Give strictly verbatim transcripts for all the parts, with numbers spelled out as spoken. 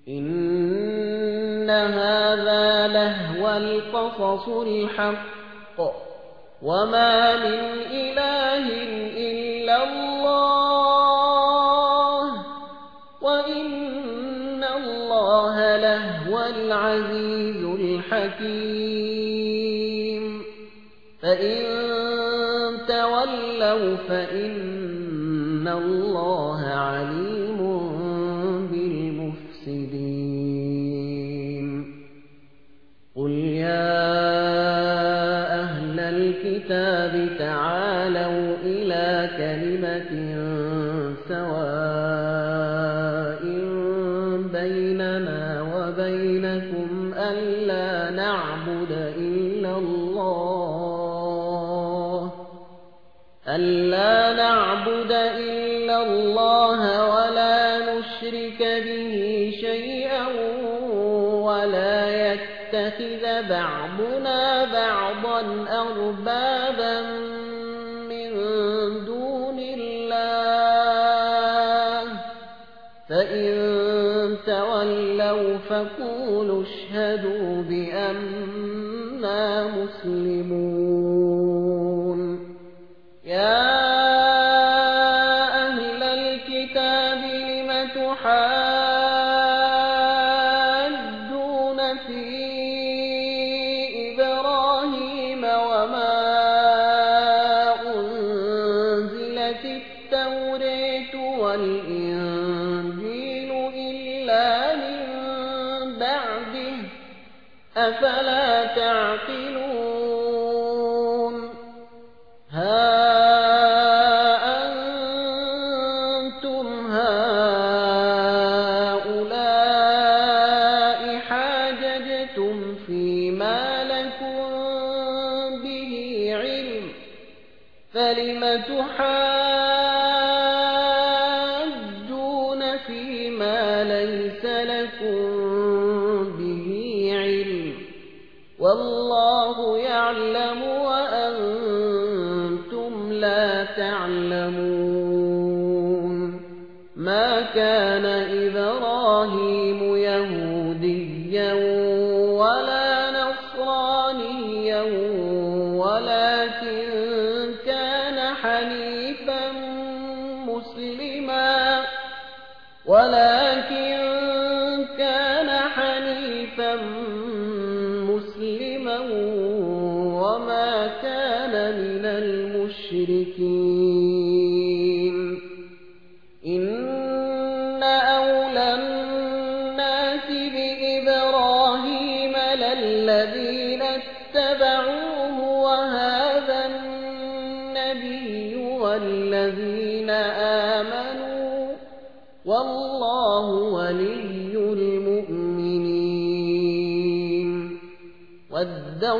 إن هذا لهو القصص الحق وما من إله إلا الله وإن الله لهو العزيز الحكيم فإن تولوا فإن الله عليم بالمفسدين قل يا أهل الكتاب تعالوا إلى كلمة سواء بيننا وبينكم ألا نعبد إلا الله ألا نعبد إلا الله ولا نشرك به شيئا ولا يتخذ بعضنا بعضا أربابا من دون الله فإن تولوا فقولوا اشهدوا بأننا مسلمون يا أهل الكتاب لم تحاجون في إبراهيم وما أنزلت التوراة والإنجيل إلا من بعده أفلا تعقلون ها أنتم هؤلاء حاججتم فيما لكم به علم فلم تحاجون فيما ليس لكم به علم والله يعلم وأنتم لا تعلمون ما كان إبراهيم يهوديا ولا نصرانيا ولكن كان حنيفا مسلما ولكن كان حنيفا مسلما وما كان من المشركين إن أولى الناس بإبراهيم للذين اتبعوه وهذا النبي والذين آمنوا والله ولي المؤمنين ودت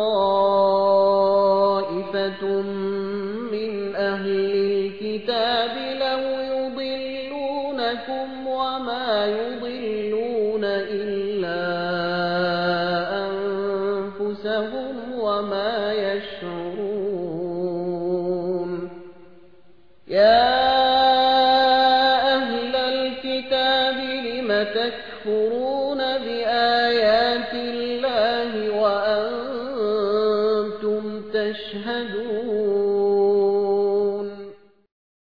طائفة من أهل الكتاب لو يضلونكم وما يضلون إلا